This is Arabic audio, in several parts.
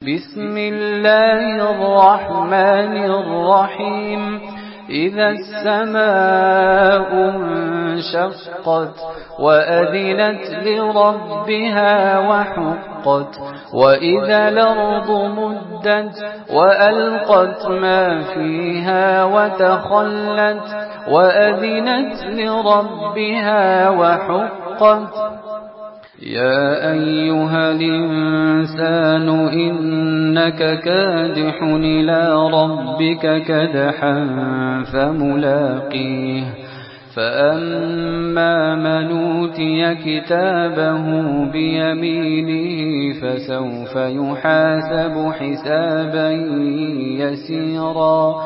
بسم الله الرحمن الرحيم إذا السماء انشقت وأذنت لربها وحقت وإذا الأرض مدت وألقت ما فيها وتخلت وأذنت لربها وحقت يا أيها الإنسان إنك كادح إلى ربك كدحا فملاقيه فأما من أوتي كتابه بيمينه فسوف يحاسب حسابا يسيرا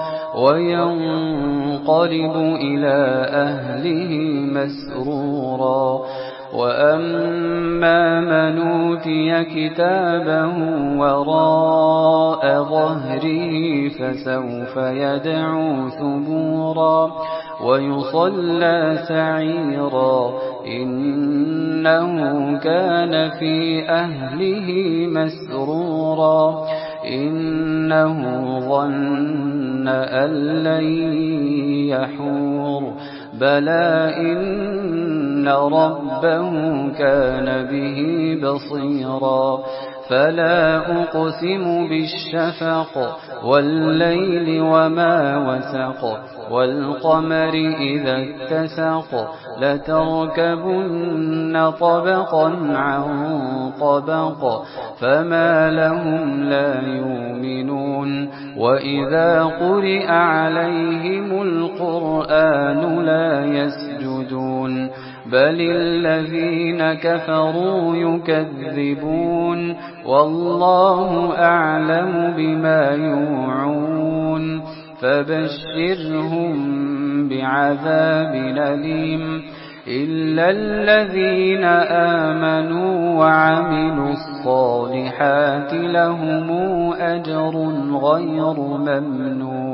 وينقلب إلى أهله مسرورا وأما من أوتي كتابه وراء ظهره فسوف يدعو ثبورا ويصلى سعيرا إنه كان في أهله مسرورا إنه ظن أن لن يحور بلى إن ربه كان به بصيرا فلا أقسم بالشفق والليل وما وسق والقمر إذا اتسق لتركبن طبقا عن طبق فما لهم لا يؤمنون وإذا قرئ عليهم القرآن لا يسجدون بل الذين كفروا يكذبون والله أعلم بما يوعون فبشرهم بعذاب أليم إلا الذين آمنوا وعملوا الصالحات لهم أجر غير ممنون.